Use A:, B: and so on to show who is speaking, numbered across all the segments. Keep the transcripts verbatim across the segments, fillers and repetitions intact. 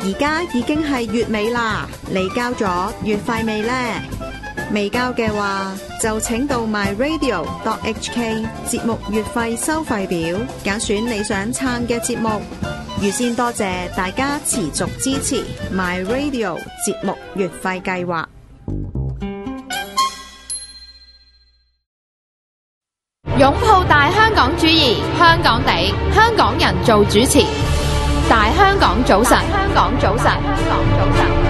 A: 而家已經係月尾啦，你交咗月費未呢？未交嘅話，就請到 my radio dot h k 節目月費收費表，揀選你想撐嘅節目。預先多謝大家持續支持 my radio 節目月費計劃。
B: 擁抱大香港主義，香港地，香港人做主持。大香港早晨，香港早晨，香港早晨。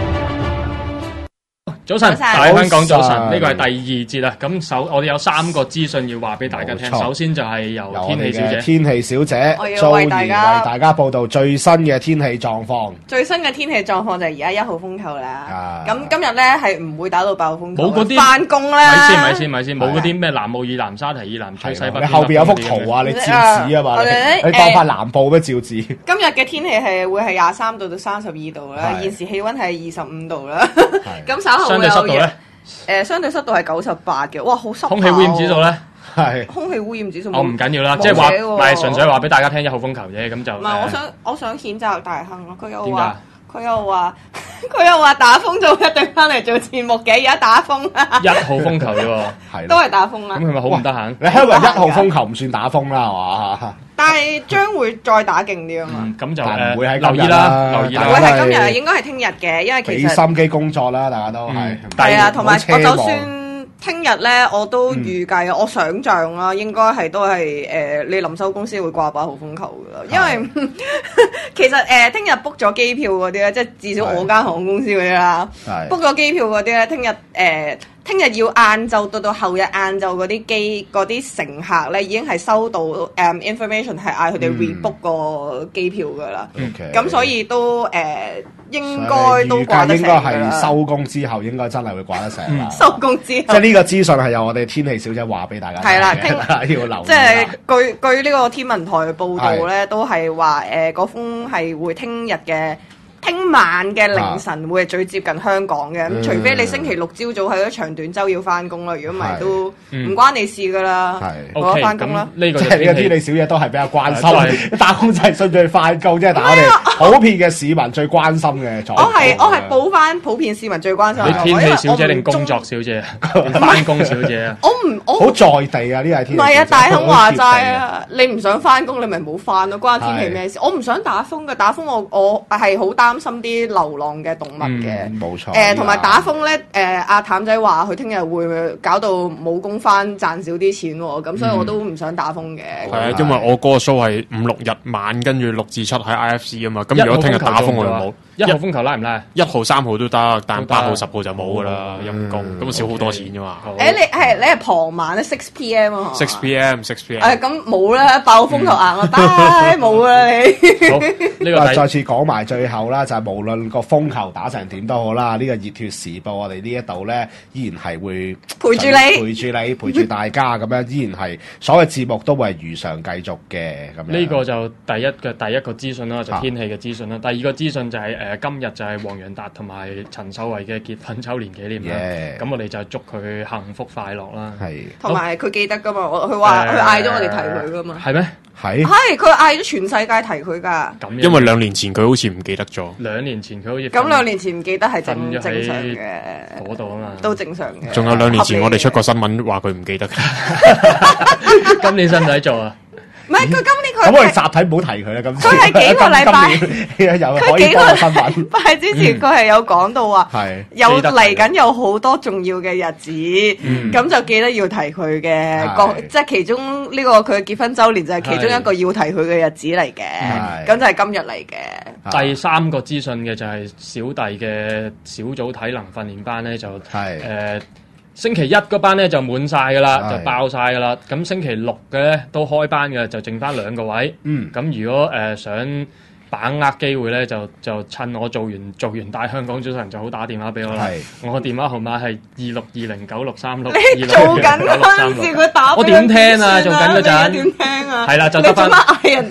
C: 早晨，大香港早晨，呢個係第二節啦。咁首我哋有三個資訊要話俾大家聽。首先就係由天氣小姐，
D: 天氣小姐，
E: 我要為大家
D: 為大家報道最新嘅天氣狀況。
E: 最新嘅天氣狀況就係而家一號風球啦。咁、啊、今日咧係唔會打到爆風球，
C: 冇嗰啲
E: 翻工啦。
C: 咪先咪先咪先，冇嗰啲咩南澳以南、沙堤以南、吹西北。
D: 你後邊有幅圖啊，你照紙啊嘛，你你放塊南報咩照紙？
E: 今日嘅天氣係會係廿三度到三十二度啦，現時氣溫係二十五度啦。咁稍後會有
C: 相對濕度咧？
E: 誒，相對濕度係九十八嘅，哇，好濕。
C: 空氣污染指數咧？
D: 係
E: 空氣污染指數。
C: 我唔緊要啦，即係話，唔係純粹話俾大家聽一號風球啫，咁就。
E: 唔係，我想我想譴責大亨咯，佢又話佢又話佢又話打風就一定翻嚟做節目嘅，而家打風啊！
C: 一號風球啫喎，
D: 係
E: 都係打風啦。
C: 咁佢咪好唔得閒？
D: 你香港一號風球唔算打風啦，係嘛？
E: 但係將會再打勁啲啊嘛。
C: 咁就
D: 唔會喺
C: 留意啦，留意啦。
E: 會係今日，應該係聽日嘅，因為其實
D: 俾心機工作啦，大家都係。
E: 係啊，同埋我就算。聽日咧，我都預計，嗯、我想象啦，應該係都係誒、呃，你臨收公司會掛八號風球噶啦，因為其實誒，聽日 book 咗機票嗰啲咧，即係至少我間航空公司嗰啲啦，book 咗機票嗰啲咧，聽日誒，聽日要晏晝到到後日晏晝嗰啲機嗰啲乘客咧，已經係收到誒、um, information 係嗌佢哋 rebook 個機票噶啦，咁、嗯、所以都誒。呃應該都掛得成㗎啦。應該係收工之後應該真係會掛得成啦。收工之後，即係呢個資訊係由我哋天氣小姐話俾大家聽嘅。係啦，聽要留意。即係據據呢個天文台嘅報道咧，都係話誒嗰風係會聽日嘅。聽晚嘅凌晨會係最接近香港嘅，咁、嗯、除非你星期六朝早喺咗長短週要翻工啦，如果唔係都唔關你事噶啦，我翻工啦。呢個即係呢個天氣小姐都係比較關心，打工仔順序翻工，即係打我哋普遍嘅市民最關心嘅狀況。我係我係補翻普遍市民最關心。你天氣小姐定工作小姐啊？翻工小姐啊？我唔我好在地啊！呢係天氣。唔係啊，大亨話齋啊，你唔想翻工，你咪冇翻咯，關天氣咩事？我唔想打風嘅，打風我我係好擔心啲流浪嘅動物嘅，冇錯。誒，同埋打風咧，誒，阿譚仔話佢聽日會搞到冇工翻，賺少啲錢喎，咁所以我都唔想打風嘅。係啊，因為我嗰個 show 係五六日晚，跟住六至七喺 I F C 啊嘛。咁如果聽日打風我就冇。一號風球拉唔拉？一號、三號都得，但八號、十號就冇噶啦，陰公。咁少好多錢啫嘛。誒，你係你係傍晚咧 six p m 啊 ？six p m，six p m。誒，咁冇啦，爆風球硬啊，拜冇啦你。好，呢個再次講埋最後啦，就係無論個風球打成點都好啦，呢個熱血時報我哋呢一度咧，依然係會陪住你，陪住你，陪住大家咁樣，依然係所有節目都會如常繼續嘅咁樣。呢個就第一嘅第一個資訊啦，就天氣嘅資訊啦。第二個資訊就係誒今日就係黃洋達同埋陳秀慧嘅結婚週年紀念啦。咁我哋就祝佢幸福快樂啦。係，同埋佢記得噶嘛，我佢話佢嗌咗我哋提佢噶嘛。係咩？係係佢嗌咗全世界提佢噶。咁因為兩年前佢好似唔記得咗。兩年前佢好似咁兩年前唔記得係正正常嘅嗰度啊嘛，都正常嘅。仲有兩年前我哋出過新聞話佢唔記得。今年使唔使做啊？唔係佢今年佢咁我哋集體唔好提佢啦。咁佢係幾個禮拜有佢幾個新聞拜之前佢係有講到話係有嚟緊有好多重要嘅日子，咁就記得要提佢嘅，即係其中呢個佢嘅結婚週年就係其中一個要提佢嘅日子嚟嘅，咁就係今日嚟嘅。第三個資訊嘅就係小弟嘅小組體能訓練班咧，就誒。星期一嗰班咧就滿晒噶啦，就爆晒噶啦。咁星期六嘅咧都開班嘅，就剩翻兩個位。嗯，咁如果誒、呃、想把握機會咧，就就趁我做完做完大香港早晨就好打電話俾我啦。我個電話號碼係二六二零九六三六。你做緊嗰陣時佢打，我點聽啊？做緊嗰陣點聽啊？係啦，就得翻。做乜嗌人哋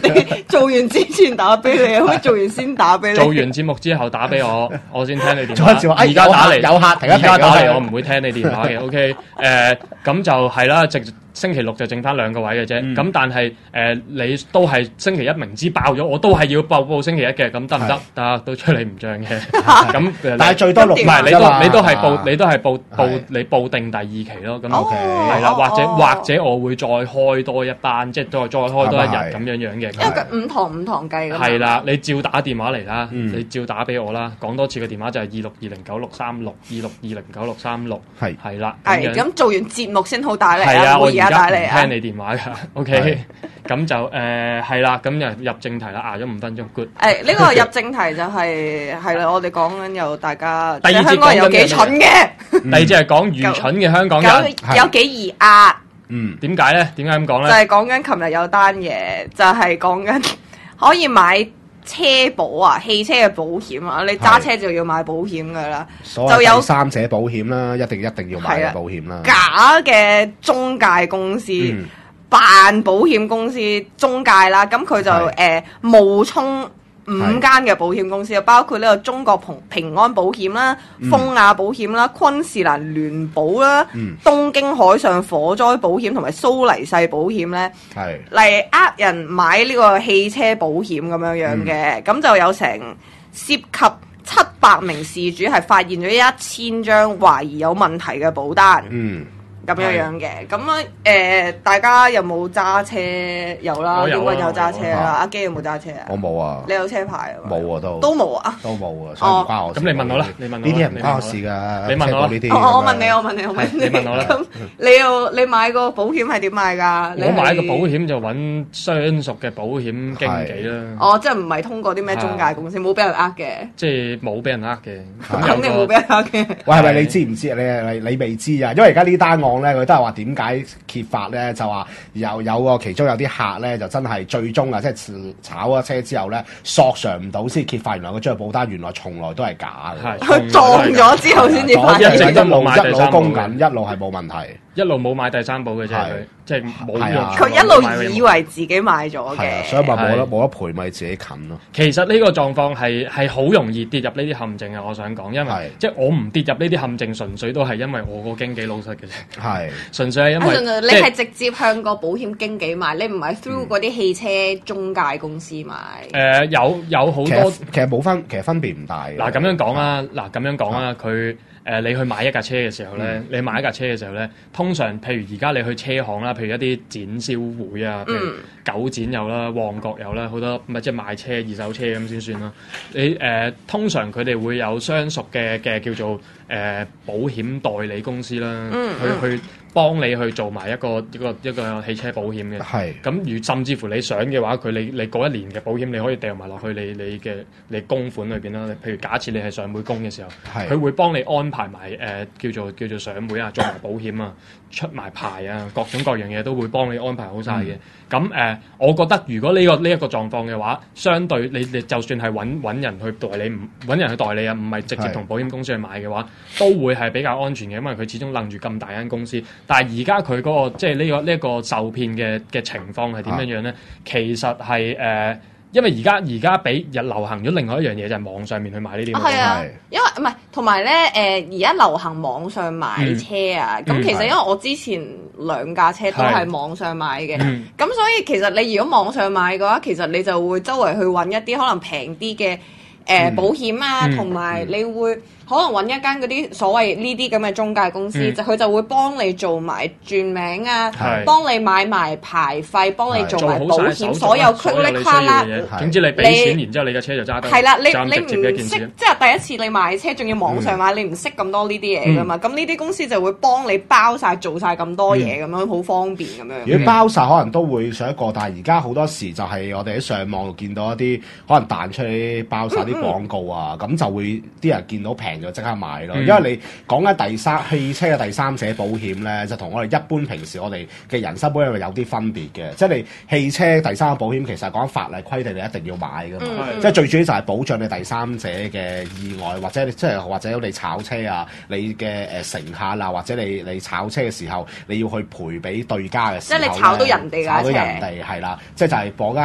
E: 做完之前打俾你，可唔可以做完先打俾你？
C: 做完節目之後打俾我，我先聽你電話。
D: 而
C: 家打嚟
D: 有客，而
C: 家打嚟，我唔會聽你電話嘅。OK， 誒咁就係啦，直星期六就剩翻兩個位嘅啫。咁、嗯、但係誒、呃、你都係星期一明知爆咗，我都係要報報星期一嘅，咁得唔得？得，都吹你唔漲嘅。咁
D: 但係最多六
C: 唔係你都你都係報你都係報報你報定第二期咯。咁係啦，或者、哦、或者我會再開多一班，即係再再開多一日咁樣樣嘅。
E: 因為五堂五堂計㗎嘛。
C: 係啦，你照打電話嚟啦、嗯，你照打俾我啦，講多次嘅電話就係二六二零九六三六二六二零九六三六。係係啦。
E: 係咁做完節目先好打嚟
C: 啊！我而家
E: 打嚟啊！
C: 聽你電話㗎 ，OK， 咁就誒係啦，咁就入正題啦，捱咗五分鐘 ，good。誒
E: 呢個入正題就係係啦，我哋講緊有大家
C: 第二節
E: 香港人有幾蠢嘅，
C: 第二節係講愚蠢嘅香港人
E: 有幾易壓。
C: 嗯，點解咧？點解咁講咧？
E: 就係講緊琴日有單嘢，就係講緊可以買車保啊，汽車嘅保險啊，你揸車就要買保險噶啦，
D: 就有第三者保險啦，一定一定要買嘅保險啦。
E: 假嘅中介公司、嗯、扮保險公司中介啦，咁佢就誒冒充五間嘅保險公司啊，包括呢個中國平平安保險啦、風亞保險啦、昆士蘭聯保啦、嗯、東京海上火災保險同埋蘇黎世保險咧，嚟呃人買呢個汽車保險咁樣樣嘅，咁、嗯、就有成涉及七百名事主係發現咗一千張懷疑有問題嘅保單。嗯咁樣樣嘅，咁啊誒，大家有冇揸車？有啦，呢個有揸車啦。阿基有冇揸車啊？
D: 我冇啊。
E: 你有車牌啊？
D: 冇啊，都
E: 都冇啊，
D: 都冇啊，所以唔關我事。
C: 咁你問我啦，你問我呢
D: 啲係唔關我事㗎。
C: 你問我
D: 呢啲。
E: 我我問你，我問你，我問你。
C: 你問我啦。
E: 咁你又你買個保險係點買㗎？
C: 我買個保險就揾相熟嘅保險經紀啦。
E: 哦，即係唔係通過啲咩中介公司，冇俾人呃嘅。
C: 即係冇俾人呃嘅。
E: 肯定冇俾人呃嘅。
D: 喂，係咪你知唔知？你你你未知啊？因為而家呢單案咧，佢都係話點解揭發咧？就話有有個其中有啲客咧，就真係最終啊，即係炒咗車之後咧，索償唔到先揭發，原來嗰張保單原來從來都係假嘅。
E: 佢撞咗之後先至發現，
C: 一直都冇買第三保，
D: 一路供緊，一路係冇問題。
C: 一路冇買第三保嘅啫，佢即係冇用。
E: 佢一路以為自己買咗嘅，
D: 所以咪冇得冇得賠，咪自己近咯。
C: 其實呢個狀況係係好容易跌入呢啲陷阱啊！我想講，因為即係我唔跌入呢啲陷阱，純粹都係因為我個經紀老實嘅啫。係純粹係因為
E: 你係直接向個保險經紀買，你唔係 through 嗰啲汽車中介公司買。誒
C: 有有好多
D: 其實冇分，其實分別唔大。
C: 嗱咁樣講啊，嗱咁樣講啊，佢。誒、呃，你去買一架車嘅時候咧、嗯，你買一架車嘅時候咧，通常譬如而家你去車行啦，譬如一啲展銷會啊，譬如九展有啦，旺角有啦，好多咪即係賣車、二手車咁先算啦。你誒、呃、通常佢哋會有相熟嘅嘅叫做誒、呃、保險代理公司啦，嗯、去去幫你去做埋一個一個一個汽車保險嘅。係咁，如甚至乎你想嘅話，佢你你嗰一年嘅保險你可以掉埋落去你你嘅你供款裏邊啦。譬如假設你係上會供嘅時候，佢會幫你安排埋誒、呃、叫做叫做上會啊，做埋保險啊，出埋牌啊，各種各樣嘢都會幫你安排好晒嘅。咁、嗯、誒、呃，我覺得如果呢、這個呢一、這個狀況嘅話，相對你你就算係揾揾人去代理，唔揾人去代理啊，唔係直接同保險公司去買嘅話，都會係比較安全嘅，因為佢始終楞住咁大間公司。但係而家佢嗰個即係呢、這個呢一、這個受騙嘅嘅情況係點樣樣咧、啊？其實係誒。呃因為而家而家比日流行咗另外一樣嘢，就係、是、網上面去買呢啲。係啊，
E: 因為唔係同埋咧誒，而家、呃、流行網上買車啊。咁、嗯、其實因為我之前兩架車都係網上買嘅，咁、嗯、所以其實你如果網上買嘅話，其實你就會周圍去揾一啲可能平啲嘅誒保險啊，同、嗯、埋你會。嗯可能揾一間嗰啲所謂呢啲咁嘅中介公司，嗯、就佢就會幫你做埋轉名啊，幫你買埋牌費，幫你做埋保險，所有 click click 啦。
C: 總之你俾錢，然之後你嘅車就揸得。係啦，你你唔識，即係第一次你買車，仲要網上買，嗯、你唔識咁多呢啲嘢噶嘛？咁呢啲公司就會幫你包晒，做晒咁多嘢，咁、嗯、樣好方便咁樣。
D: 如果包晒，可能都會上一個，但係而家好多時就係我哋喺上網見到一啲可能彈出嚟包晒啲廣告啊，咁、嗯嗯、就會啲人見到平就即刻買咯。因為你講緊第三汽車嘅第三者保險咧，就同我哋一般平時我哋嘅人身保險有啲分別嘅。即係你汽車第三者保險其實講法例規定你一定要買噶嘛，嗯、即係最主要就係保障你第三者嘅意外，或者即係或者你炒車啊，你嘅誒乘客啊，或者你你炒車嘅時候你要去賠俾對家嘅時候，
E: 即係你炒到人哋架車，
D: 炒到人哋係啦，即係就係講緊係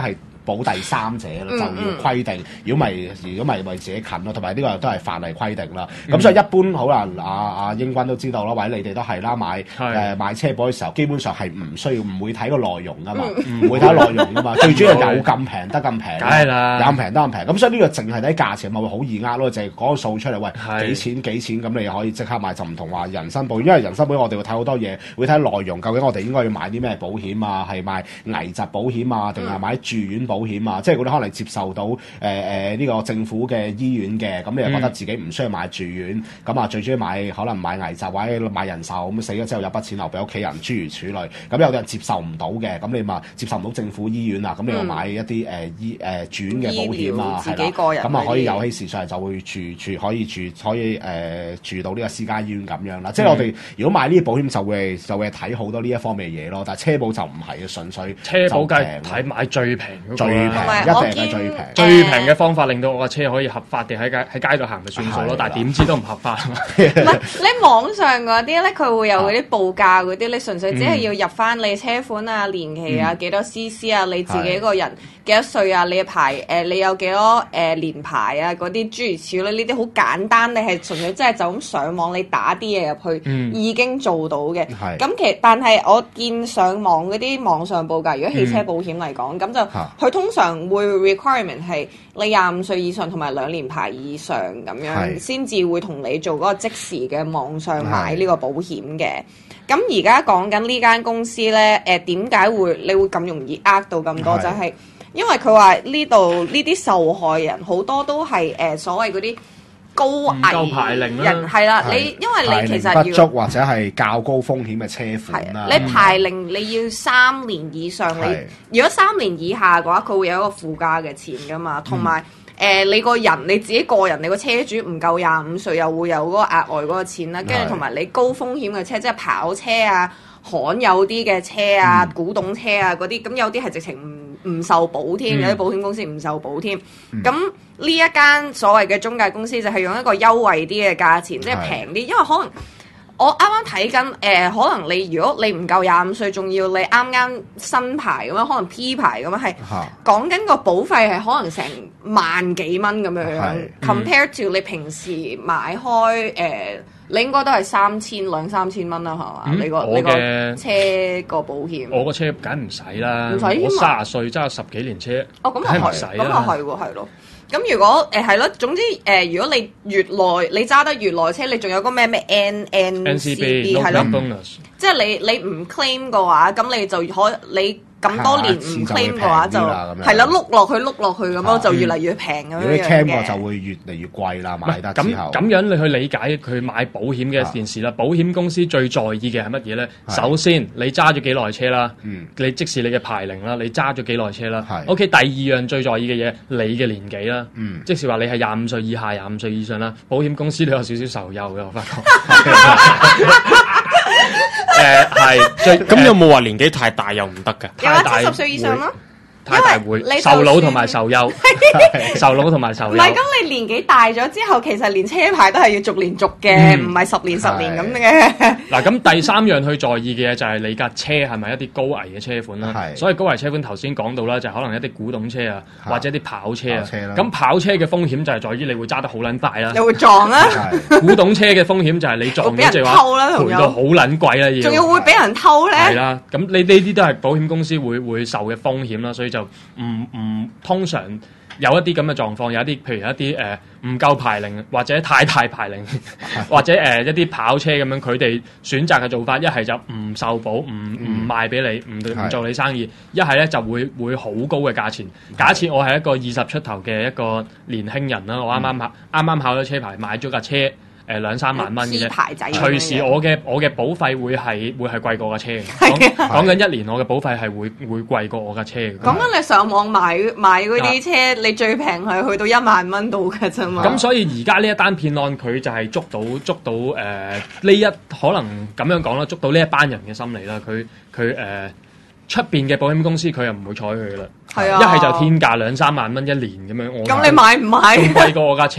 D: 保第三者咯，就要規定。如果咪如果咪為自己近咯，同埋呢個都係法例規定啦。咁、嗯、所以一般好啦，阿、啊、阿英軍都知道啦，或者你哋都係啦，買誒、呃、買車保嘅時候，基本上係唔需要唔會睇個內容噶嘛，唔、嗯、會睇內容噶嘛。最主要有咁平得咁平，
C: 梗係啦，
D: 有咁平得咁平。咁所以呢個淨係睇價錢咪會好易呃咯，就係講個數出嚟，喂幾錢幾錢咁你可以即刻買，就唔同話人身保險，因為人身保險我哋會睇好多嘢，會睇內容，究竟我哋應該要買啲咩保險啊？係買危疾保險啊，定係買住院保險啊？嗯、即係嗰啲可能接受到誒誒呢個政府嘅醫院嘅，咁你又覺得自己唔需要買住院，咁啊、嗯、最主要買可能買危疾或者買人壽，咁死咗之後有筆錢留俾屋企人，諸如此類。咁有啲人接受唔到嘅，咁你咪接受唔到政府醫院啊，咁你又買一啲誒、呃、醫誒、呃、住院嘅保險啊，係啦，咁啊可以有起事上就會住住可以住可以誒、呃、住到呢個私家醫院咁樣啦。嗯、即係我哋如果買呢啲保險就會就會睇好多呢一方面嘅嘢咯。但係車保就唔係嘅，純粹
C: 車保梗係睇買最平嗰個，
D: 最平一定係最平。
C: 最平嘅方法令到我架車可以合法地喺街喺街度行咪算數咯。但係點知都唔合法。
E: 唔係你網上嗰啲咧，佢會有嗰啲報價嗰啲，你純粹只係要入翻你車款啊、年期啊、幾多 C C 啊、你自己個人幾多歲啊、你嘅牌誒，你有幾多誒年牌啊嗰啲諸如此類，呢啲好簡單，你係純粹即係就咁上網你打啲嘢入去，嗯、已經做到嘅。咁其實但係我見上網嗰啲網上報價，如果汽車保險嚟講，咁、嗯、就佢通常會 requirement 係你廿五歲以上同埋兩年牌以上咁樣，先至會同你做嗰個即時嘅網上買呢個保險嘅。咁而家講緊呢間公司咧，誒點解會你會咁容易呃到咁多？就係因為佢話呢度呢啲受害人好多都係誒、呃、所謂嗰啲高危人係啦，你因為你其實
D: 不足或者係較高風險嘅車款啦。
E: 你牌齡你要三年以上，你如果三年以下嘅話，佢會有一個附加嘅錢噶嘛，同埋。誒、呃，你個人你自己個人，你個車主唔夠廿五歲，又會有嗰個額外嗰個錢啦。跟住同埋你高風險嘅車，即係跑車啊、罕有啲嘅車啊、嗯、古董車啊嗰啲，咁有啲係直情唔唔受保添，嗯、有啲保險公司唔受保添。咁呢、嗯、一間所謂嘅中介公司就係用一個優惠啲嘅價錢，即係平啲，因為可能。我啱啱睇緊誒，可能你如果你唔夠廿五歲，仲要你啱啱新牌咁樣，可能 P 牌咁樣，係講緊個保費係可能成萬幾蚊咁樣樣。compare to 你平時買開誒、呃，你應該都係三千兩三千蚊啦，係嘛？嗯、你個你個車個保險，
C: 我個車梗唔使啦，
E: 唔使
C: 我卅歲揸十幾年車，
E: 哦咁啊係，咁啊係喎，係咯。咁如果誒係咯，總之誒、呃，如果你越耐你揸得越耐車，你仲有個咩咩 N N C B 係咯，即係你你唔 claim 嘅話，咁你就可你。咁多年唔 claim 嘅話就係啦，碌落去碌落去咁樣就越嚟越平咁樣嘅。如果你 claim 過就會越嚟越貴啦，買得之後。咁咁樣你去理解佢買保險嘅一件事啦。保險公司最在意嘅係乜嘢咧？首先你揸咗幾耐車啦，你即使你嘅牌齡啦，你揸咗幾耐車啦。OK，第二樣最在意嘅嘢，你嘅年紀啦，即是話你係廿五歲以下、廿五歲以上啦，保險公司都有少少受優嘅，我發覺。誒係，最咁有冇話年紀太大又唔得㗎？ 太大七十歲以上咯。
C: 太大會受老同埋受幼，受老同埋受幼。唔
E: 係，咁你年紀大咗之後，其實連車牌都係要逐年續嘅，唔係十年十年咁嘅。
C: 嗱，咁第三樣去在意嘅嘢就係你架車係咪一啲高危嘅車款啦？所以高危車款頭先講到啦，就可能一啲古董車啊，或者啲跑車啊。咁跑車嘅風險就係在於你會揸得好撚快啦，
E: 你會撞啦。
C: 古董車嘅風險就係你撞咗就話賠到好撚貴啦，要
E: 仲要會俾人偷咧。
C: 係啦，咁你呢啲都係保險公司會會受嘅風險啦，所以就唔唔通常有一啲咁嘅狀況，有一啲譬如一啲誒唔夠牌齡或者太大牌齡，或者誒、呃、一啲跑車咁樣，佢哋選擇嘅做法，一係就唔受保，唔唔賣俾你，唔唔做你生意；一係咧就會會好高嘅價錢。假設我係一個二十出頭嘅一個年輕人啦，我啱啱考啱啱考咗車牌，買咗架車。誒兩三萬蚊嘅啫，隨時我嘅我嘅保費會係會係貴過架車嘅。講講緊一年我嘅保費係會會貴過我架車嘅。講
E: 緊你上網買買嗰啲車，你最平係去到一萬蚊度嘅啫嘛。
C: 咁所以而家呢一單騙案佢就係捉到捉到誒呢一可能咁樣講啦，捉到呢一班人嘅心理啦。佢佢誒出邊嘅保險公司佢又唔會睬佢啦。係啊，一係就天價兩三萬蚊一年咁樣。我
E: 咁你買唔買？
C: 仲貴過我架車。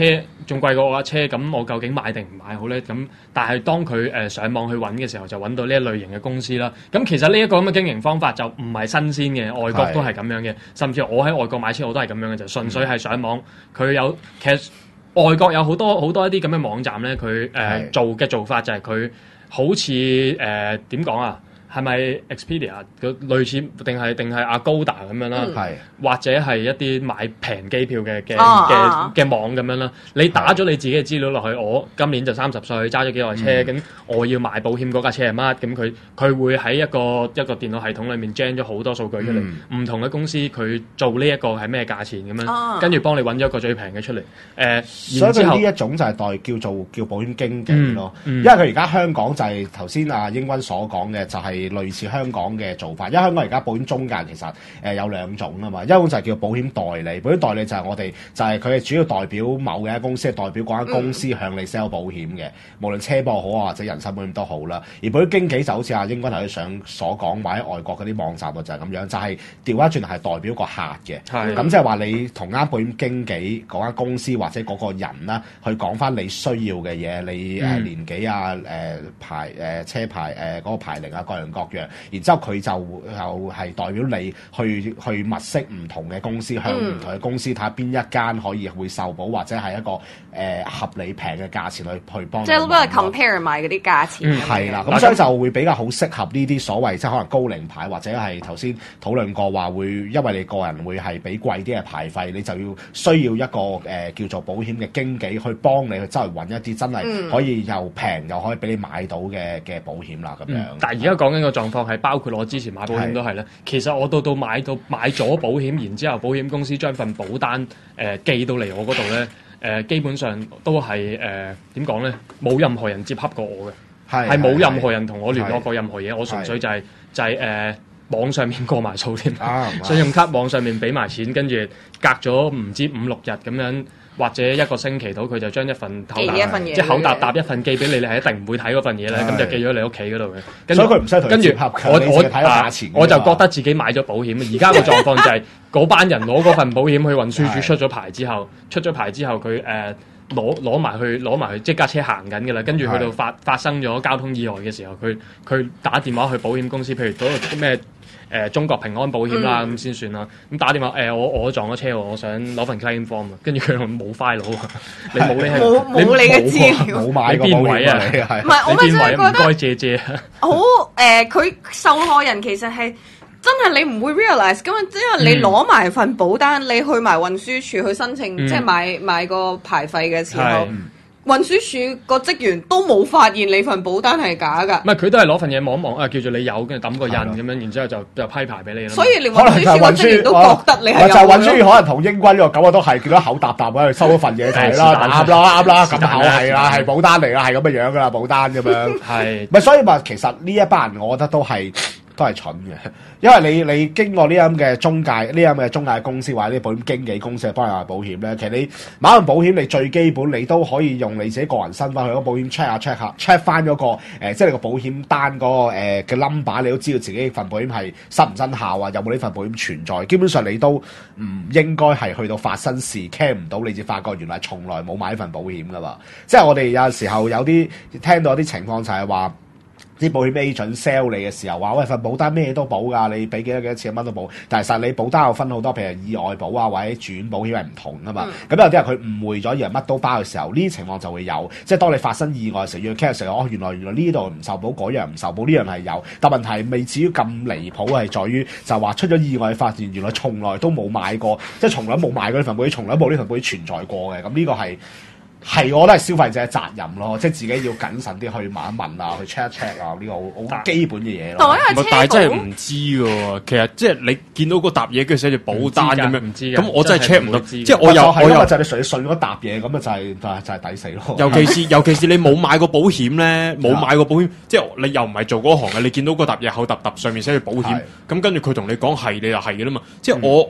C: 仲貴過我架車，咁我究竟買定唔買好咧？咁但係當佢誒、呃、上網去揾嘅時候，就揾到呢一類型嘅公司啦。咁其實呢一個咁嘅經營方法就唔係新鮮嘅，外國都係咁樣嘅，甚至我喺外國買車我都係咁樣嘅，就純粹係上網。佢有其實外國有好多好多一啲咁嘅網站咧，佢誒、呃、做嘅做法就係佢好似誒點講啊？係咪 Expedia 嘅類似定係定係 Agoda 咁樣啦？係、嗯、或者係一啲買平機票嘅嘅嘅嘅網咁樣啦。你打咗你自己嘅資料落去，我今年就三十歲，揸咗幾耐車，咁、嗯、我要買保險嗰架車係乜？咁佢佢會喺一個一個電腦系統裏面 gen 咗好多數據出嚟，唔、嗯、同嘅公司佢做呢一個係咩價錢咁樣，跟住幫你揾咗一個最平嘅出嚟。誒、呃，
D: 所以佢呢一種就係代叫做叫保險經紀咯、嗯嗯，因為佢而家香港就係頭先阿英軍所講嘅就係、是。類似香港嘅做法，因為香港而家保險中介其實誒、呃、有兩種啊嘛，一種就係叫保險代理，保險代理就係我哋就係佢係主要代表某嘅公司，係代表嗰間公司向你 sell 保險嘅、嗯，無論車保好啊或者人身保險都好啦。而保險經紀就好似阿英軍頭先上所講，或者外國嗰啲網站就係咁樣，就係調翻轉係代表個客嘅，咁即係話你同間保險經紀嗰間公司或者嗰個人啦，去講翻你需要嘅嘢，你誒、嗯呃、年紀啊、誒、呃、牌誒、呃、車牌誒嗰、呃那個牌齡啊各樣各樣，然之後佢就又係代表你去去物色唔同嘅公司，向唔同嘅公司睇下邊一間可以會受保，或者係一個誒、呃、合理平嘅價錢去去幫你。即係幫你 compare 埋嗰啲價錢。係、嗯、啦，咁所以就會比較好適合呢啲所謂即係可能高齡牌，或者係頭先討論過話會因為你個人會係俾貴啲嘅牌費，你就要需要一個誒、呃、叫做保險嘅經紀去幫你去周圍揾一啲真係可以又平又可以俾你買到嘅嘅保險啦咁樣。嗯、但係而家講緊個狀況係包括我之前買保險都係咧，其實我到到買到買咗保險，然之後保險公司將份保單誒、呃、寄到嚟我嗰度咧，誒、呃、基本上都係誒點講咧，冇、呃、任何人接洽過我嘅，係冇任何人同我聯絡過任何嘢，我純粹就係、是、就係、是、誒、呃、網上面過埋數添，信用卡網上面俾埋錢，跟住隔咗唔知五六日咁樣。或者一個星期到，佢就將一份口答，即係口答答一份寄俾你，你係一定唔會睇嗰份嘢咧，咁就寄咗你屋企嗰度嘅。所以佢唔使同你接洽，我我睇個價錢，我就覺得自己買咗保險。而家個狀況就係、是、嗰班人攞嗰份保險去運輸署出咗牌之後，出咗牌之後佢誒攞攞埋去攞埋去，即架車行緊嘅啦。跟住去到發發生咗交通意外嘅時候，佢佢打電話去保險公司，譬如嗰個咩？誒、呃、中國平安保險啦，咁、嗯、先算啦。咁打電話誒、呃，我我撞咗車喎，我想攞份 claim form 啊。跟住佢冇 file 喎，你冇呢？冇冇你嘅資料，冇買過保險啊？唔係，我咪真係覺得唔該借借。好誒，佢、呃、受害人其實係真係你唔會 realize 咁啊，因為你攞埋份保單，嗯、你去埋運輸署去申請，嗯、即係買買個牌費嘅時候。運輸署個職員都冇發現你份保單係假㗎。唔係，佢都係攞份嘢望一望啊，叫做你有，跟住抌個印咁樣，然之後就就批牌俾你啦。所以連運輸署個職員都覺得你係有。就運輸署可能同英軍呢個咁啊，都係見到口答答喺度收咗份嘢睇啦，啱啦啱啦，咁口係啦，係保單嚟啦，係咁嘅樣㗎啦，保單咁樣。係。咪所以話其實呢一班人，我覺得都係。都係蠢嘅，因為你你經過呢咁嘅中介，呢咁嘅中介公司或者啲保險經紀公司去幫你買保險咧，其實你買份保險，你最基本你都可以用你自己個人身份去嗰保險 check 下 check 下 check 翻嗰個誒、呃，即係你個保險單嗰、嗰個誒嘅 number，你都知道自己份保險係生唔生效啊，有冇呢份保險存在？基本上你都唔應該係去到發生事 care 唔到，你至發覺原來從來冇買呢份保險噶嘛。即係我哋有時候有啲聽到啲情況就係話。啲保險 agent sell 你嘅時候話，喂，份保單咩都保㗎，你俾幾多幾多錢蚊都保。但係實你保單有分好多，譬如意外保啊或者住院保險係唔同㗎嘛。咁、嗯、有啲人佢誤會咗以為乜都包嘅時候，呢啲情況就會有。即係當你發生意外嘅時候，要 care 嘅時候，哦，原來原來呢度唔受保，嗰樣唔受保，呢樣係有。但問題未至於咁離譜，係在於就話出咗意外發現，原來從來都冇買過，即係從來冇買過呢份保險，從來冇呢份保險存在過嘅。咁呢個係。係，我覺得係消費者嘅責任咯，即係自己要謹慎啲去問一問啊，去 check 一 check 啊，呢、這個好基本嘅嘢咯。但係真係唔知喎，其實即係你見到嗰沓嘢，跟住寫住保單咁樣，唔知咁我真係 check 唔到。即係我又我又就係你純信嗰沓嘢，咁啊就係、是、就係就係抵死咯。尤其是尤其是你冇買過保險咧，冇買過保險，即係你又唔係做嗰行嘅，你見到嗰沓嘢口沓沓上面寫住保險，咁跟住佢同你講係，你就係嘅啦嘛。即係我我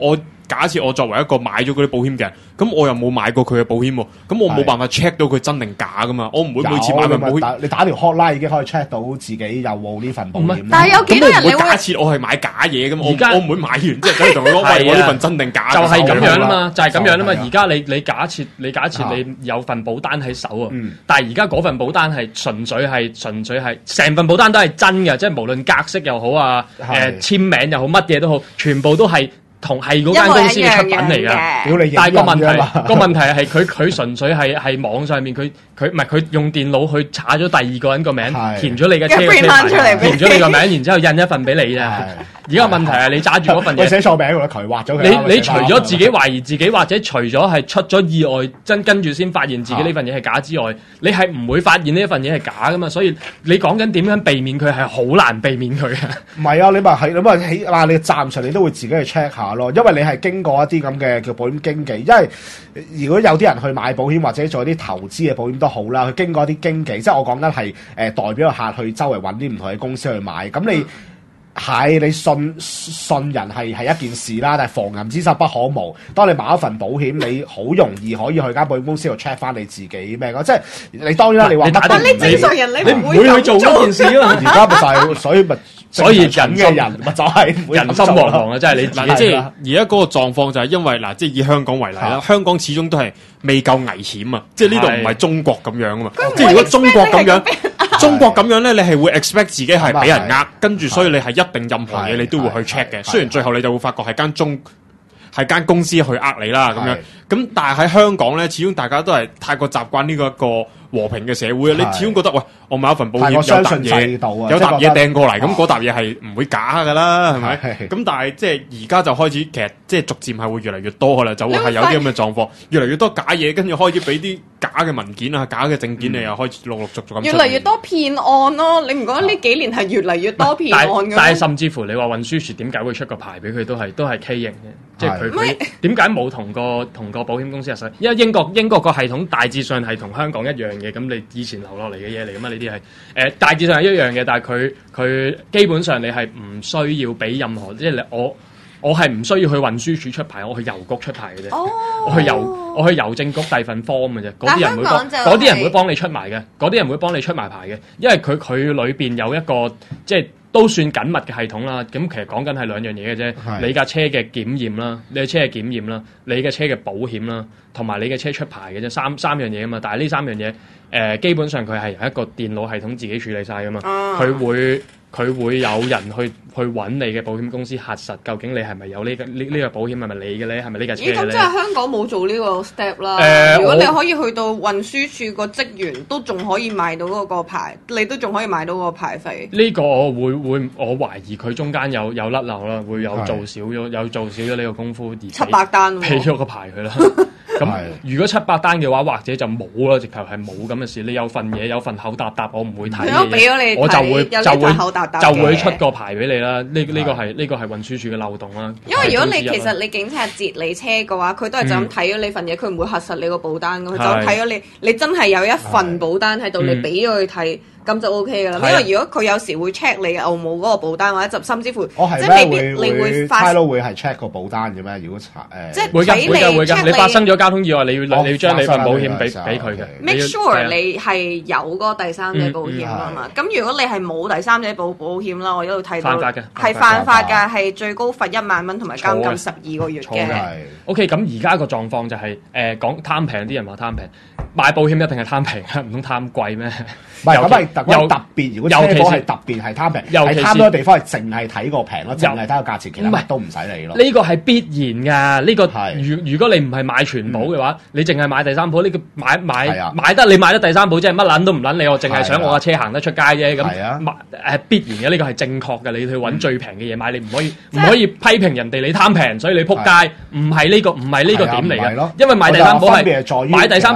F: 假設我作為一個買咗嗰啲保險嘅人，咁我又冇買過佢嘅保險喎，咁我冇辦法 check 到佢真定假噶嘛？我唔會每次買份保險，
D: 你打條 hotline 已經可以 check 到自己有冇呢份保險。
E: 但係有幾多人你會
F: 假設我係買假嘢咁，
C: 而家
F: 我唔會買完之後走去同佢講，喂，我呢份真定假？
C: 就係咁樣啊嘛，就係咁樣啊嘛。而家你你假設你假設你有份保單喺手啊，但係而家嗰份保單係純粹係純粹係成份保單都係真嘅，即係無論格式又好啊，誒簽名又好，乜嘢都好，全部都係。同係嗰間公司嘅出品嚟㗎，但係個問題個問題係佢佢純粹係係網上面佢佢唔係佢用電腦去查咗第二個人個名，填咗你嘅車嘅車牌，填咗你個名，然之後印一份俾你啫。而家問題係你揸住嗰份嘢，
D: 寫錯名喎，佢畫咗佢。
C: 你你除咗自己懷疑自己，或者除咗係出咗意外，真跟住先發現自己呢份嘢係假之外，你係唔會發現呢一份嘢係假噶嘛？所以你講緊點樣避免佢係好難避免佢啊？
D: 唔係啊，你咪係你咪起嗱，你暫時你都會自己去 check 下咯，因為你係經過一啲咁嘅叫保險經紀，因為如果有啲人去買保險或者做啲投資嘅保險都好啦，佢經過一啲經紀，即係我講緊係誒代表個客去周圍揾啲唔同嘅公司去買，咁你。嗯係你信信人係係一件事啦，但係防人之心不可無。當你買一份保險，你好容易可以去間保險公司度 check 翻你自己咩？即係你當然啦，你話
E: 但你正常人你唔
C: 會去做呢件事啊嘛。
D: 而家咪就係，所以咪
C: 所以人
D: 嘅人咪就係
C: 人心惶惶啊！真係你自己
F: 即係而家嗰個狀況就係因為嗱，即係以香港為例啦，香港始終都係未夠危險啊！即係呢度唔係中國咁樣啊嘛。即係如果中國咁樣。中國咁樣咧，你係會 expect 自己係俾人呃，跟住所以你係一定任何嘢你都會去 check 嘅。雖然最後你就會發覺係間中係間公司去呃你啦咁樣。咁但係喺香港咧，始終大家都係太過習慣呢個一個和平嘅社會啊！你始終覺得喂，我買一份保險有沓嘢，有沓嘢掟過嚟，咁嗰沓嘢係唔會假㗎啦，係咪？咁但係即係而家就開始，其實即係逐漸係會越嚟越多㗎啦，就會係有啲咁嘅狀況，越嚟越多假嘢，跟住開始俾啲假嘅文件啊、假嘅證件，你又開始陸陸續續咁。
E: 越嚟越多騙案咯！你唔覺得呢幾年係越嚟越多騙案嘅？
C: 但係甚至乎你話運輸署點解會出個牌俾佢，都係都係畸形嘅，即係佢佢點解冇同個同個保險公司合作？因為英國英國個系統大致上係同香港一樣嘅，咁你以前留落嚟嘅嘢嚟噶嘛？呢啲係誒大致上係一樣嘅，但係佢佢基本上你係唔需要俾任何，即係我我係唔需要去運輸署出牌，我去郵局出牌嘅啫。Oh. 我去郵我去郵政局遞份 form 嘅啫，嗰啲人會幫嗰啲人會幫你出埋嘅，嗰啲人會幫你出埋牌嘅，因為佢佢裏邊有一個即係。都算緊密嘅系統啦，咁其實講緊係兩樣嘢嘅啫。你架車嘅檢驗啦，你嘅車嘅檢驗啦，你嘅車嘅保險啦，同埋你嘅車出牌嘅啫，三三樣嘢啊嘛。但係呢三樣嘢，誒、呃、基本上佢係由一個電腦系統自己處理晒噶嘛，佢、啊、會佢會有人去去揾你嘅保險公司核實，究竟你係咪有呢、呢個呢呢、呢個保險係咪你嘅咧？係咪呢架車咧？
E: 咁即係香港冇做呢個 step 啦。
C: 呃、
E: 如果你可以去到運輸署個職員都仲可以買到嗰個牌，你都仲可以買到個牌費。呢
C: 個我會會我懷疑佢中間有有甩漏啦，會有做少咗有做少咗呢個功夫而
E: 七百單
C: 俾咗個牌佢啦。咁如果七百單嘅話，或者就冇啦，直頭係冇咁嘅事。你有份嘢有份口答答，我唔會睇嘅嘢，我就會就會
E: 口答答
C: 就會出個牌俾你啦。呢呢個係呢個係運輸署嘅漏洞啦。
E: 因為如果你其實你警察截你車嘅話，佢都係就咁睇咗你份嘢，佢唔會核實你個保單嘅，佢就睇咗你你真係有一份保單喺度，你俾咗佢睇。咁就 O K 噶啦，因為如果佢有時會 check 你有冇嗰個保單，或者就甚至乎，
D: 哦、
E: 即係未必你會發。
D: 差佬會係 check 個保單嘅咩？如果查誒，
E: 即係
C: 會㗎會㗎會㗎，你發生咗交通意外，你要、哦、你要將你份保險俾俾佢嘅。
E: Make sure 你係有嗰個第三者保險啊嘛。咁、嗯嗯、如果你係冇第三者保保險啦，我一路睇到係犯法㗎，係最高罰一萬蚊同埋監禁十二個月嘅。
C: O K， 咁而家個狀況就係、是、誒、呃、講貪平，啲人話貪平，買保險一定係貪平，唔通貪貴咩？
D: 唔係咁係特特別，如果車況係特別係貪平，係貪咗地方係淨係睇個平咯，淨係睇個價錢，其他乜都唔使理咯。
C: 呢個係必然㗎，呢、這個如如果你唔係買全保嘅話，嗯、你淨係買第三保，呢、這個買買、啊、買得你買得第三保，即係乜撚都唔撚你，我淨係想我架車行得出街啫。咁買誒必然嘅，呢、這個係正確嘅。你去揾最平嘅嘢買，你唔可以唔可以批評人哋你貪平，所以你撲街，唔係呢個唔係呢個點嚟嘅。因為買第三保係買第三保一定係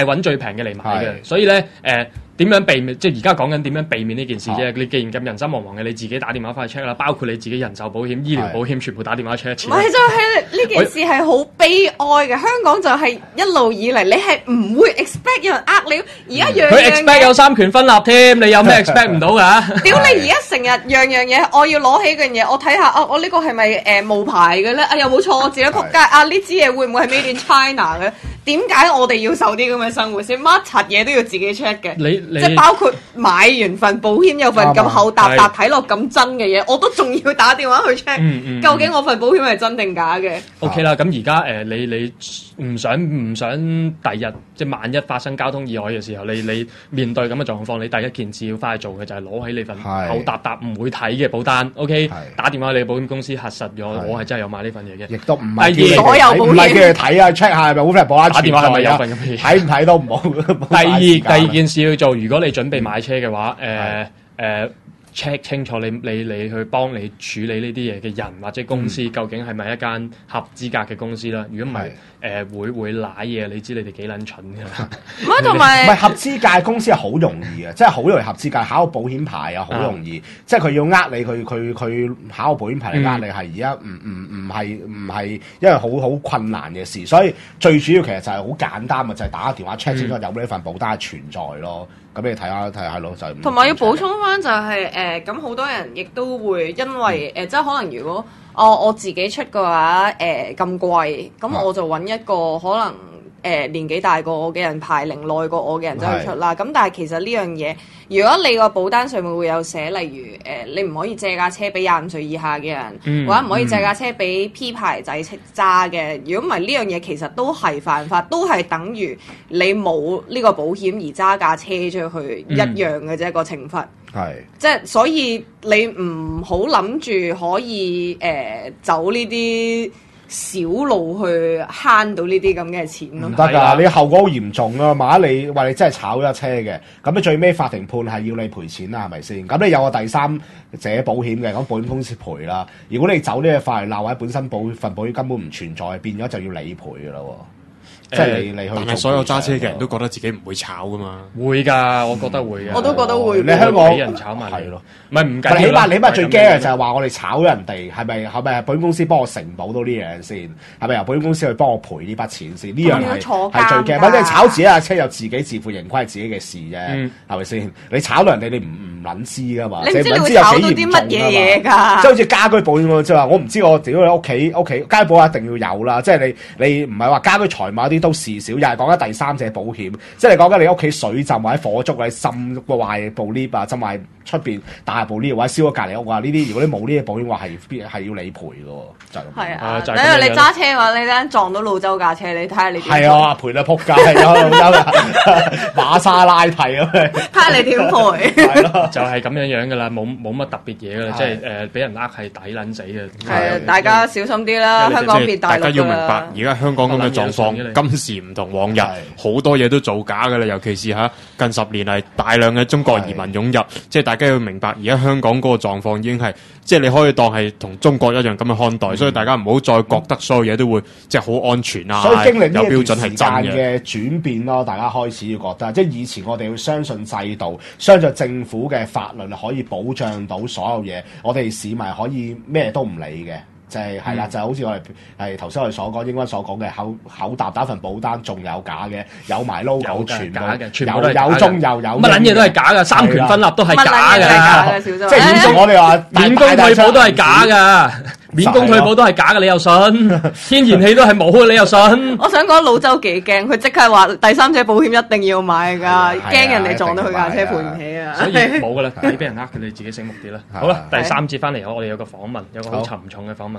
C: 揾最平嘅嚟買嘅，
D: 係
C: 所以咧誒。呃點樣避免？即係而家講緊點樣避免呢件事啫。
D: 啊、
C: 你既然咁人心惶惶嘅，你自己打電話翻去 check 啦，包括你自己人壽保險、醫療保險，全部打電話 check 一次。
E: 唔係就係呢件事係好悲哀嘅。香港就係一路以嚟，你係唔會 expect 有人呃你。而家樣樣
C: 佢 expect 有三權分立添，你有咩 expect 唔到㗎？
E: 屌你而家成日樣樣嘢，我要攞起嗰樣嘢，我睇下啊，我呢個係咪誒冒牌嘅咧？啊有冇錯？我自己仆街啊！呢支嘢會唔會係 made in China 嘅？點解我哋要受啲咁嘅生活先？乜柒嘢都要自己 check 嘅，
C: 你你
E: 即係包括買完份保險有份咁厚沓沓睇落咁真嘅嘢，我都仲要打電話去 check，
C: 嗯嗯、
E: 究竟我份保險係真定假嘅
C: ？OK 啦，咁而家誒你你唔想唔想第日即係萬一發生交通意外嘅時候，你你面對咁嘅狀況，你第一件事要翻去做嘅就係攞起你份厚沓沓唔會睇嘅保單 ，OK，打電話你保險公司核實咗，我係真係有買呢份嘢嘅。
D: 亦都唔係
E: 第二所有保險，
D: 唔係叫佢睇啊 check 下係咪好份保單。
C: 打電話係咪有份咁嘅嘢？
D: 睇唔睇都唔好。
C: 第二第二件事要做，如果你準備買車嘅話，誒誒 check 清楚你你你去幫你處理呢啲嘢嘅人或者公司，究竟係咪一間合資格嘅公司啦？如果唔係，誒會會賴嘢，你知你哋幾撚蠢㗎？
E: 唔係同埋
D: 唔係合資格公司係好容易嘅，即係好容易合資格，考個保險牌啊好容易，即係佢要呃你，佢佢佢考個保險牌嚟呃你係而家唔唔唔係唔係因為好好困難嘅事，所以最主要其實就係好簡單嘅，就係打個電話 check 清楚有冇呢份保單存在咯。咁你睇下睇下咯，就
E: 同埋要補充翻就係誒咁好多人亦都會因為誒、呃、即係可能如果我我自己出嘅話誒咁貴，咁我就揾一個可能誒、呃、年紀大過我嘅人，排齡耐過我嘅人走去出啦。咁但係其實呢樣嘢，如果你個保單上面會有寫，例如誒、呃、你唔可以借架車俾廿五歲以下嘅人，嗯、或者唔可以借架車俾 P 牌仔揸嘅。如果唔係呢樣嘢，其實都係犯法，都係等於你冇呢個保險而揸架車出去一樣嘅啫，個懲罰。係，即係所以你唔好諗住可以誒、呃、走呢啲小路去慳到呢啲咁嘅錢咯。唔得㗎，
D: 你後果好嚴重啊！萬一你話你真係炒咗車嘅，咁你最尾法庭判係要你賠錢啦，係咪先？咁你有個第三者保險嘅，咁保險公司賠啦。如果你走呢個法律鬧或者本身保份保險根本唔存在，變咗就要理賠㗎啦喎。即係你你去，
F: 但係所有揸車嘅人都覺得自己唔會炒噶嘛？
C: 會㗎，我覺得會嘅。
E: 我都覺得會。
D: 你香港
C: 俾人炒埋
D: 係咯，
C: 唔係唔計。
D: 起碼你起碼最驚嘅就係話我哋炒人哋，係咪係咪保險公司幫我承保到呢樣先？係咪由保險公司去幫我賠呢筆錢先？呢樣係係最驚。反正炒自己架車又自己自負盈虧係自己嘅事啫，係咪先？你炒到人哋你唔唔撚知㗎嘛？
E: 你唔知你會炒到啲乜嘢嘢㗎？
D: 即係好似家居保險咁，即係話我唔知我屌你屋企屋企家居保一定要有啦。即係你你唔係話家居財物啲都事少，又係講緊第三者保險，即係你講緊你屋企水浸或者火燭或者滲壞部 lift 啊，浸壞出邊大部 lift 或者燒咗隔離屋啊，呢啲如果你冇呢啲保險話係必係要理賠嘅喎，就係咁。係啊，
E: 因為你揸車嘅話，你等撞到路州架車，你睇下你點賠。
D: 係啊，賠到撲街，有路州馬莎拉蒂咁樣，
E: 睇下你點賠。
C: 係咯，就係咁樣樣㗎啦，冇冇乜特別嘢㗎啦，即係誒俾人呃係抵撚死嘅。
E: 係啊，大家小心啲啦，香港變大陸㗎啦。
F: 大家要明白，而家香港咁嘅狀況，今時唔同往日，好多嘢都造假㗎啦，尤其是嚇近十年嚟大量嘅中國移民湧入，即係大家要明白，而家香港嗰個狀況已經係，即係你可以當係同中國一樣咁樣看待，嗯、所以大家唔好再覺得所有嘢都會即係好安全啊，
D: 所以經歷呢
F: 有標準係真
D: 嘅轉變咯，大家開始要覺得，即係以前我哋要相信制度，相信政府嘅法律可以保障到所有嘢，我哋市民可以咩都唔理嘅。就係係啦，就係好似我哋係頭先我哋所講，英軍所講嘅口口答打份保單，仲有假嘅，有埋 logo，全部有有中又有乜
C: 撚嘢都係假嘅，三權分立都係假嘅，
D: 即係以前我哋話
C: 免工退保都係假嘅，免工退保都係假嘅，你又信？天然氣都係冇嘅，你又信？
E: 我想講老周幾驚，佢即刻話第三者保險一定要買㗎，驚人哋撞到佢架車賠唔起啊！
C: 所以冇㗎啦，你俾人呃佢，你自己醒目啲啦。好啦，第三節翻嚟，我哋有個訪問，有個好沉重嘅訪問。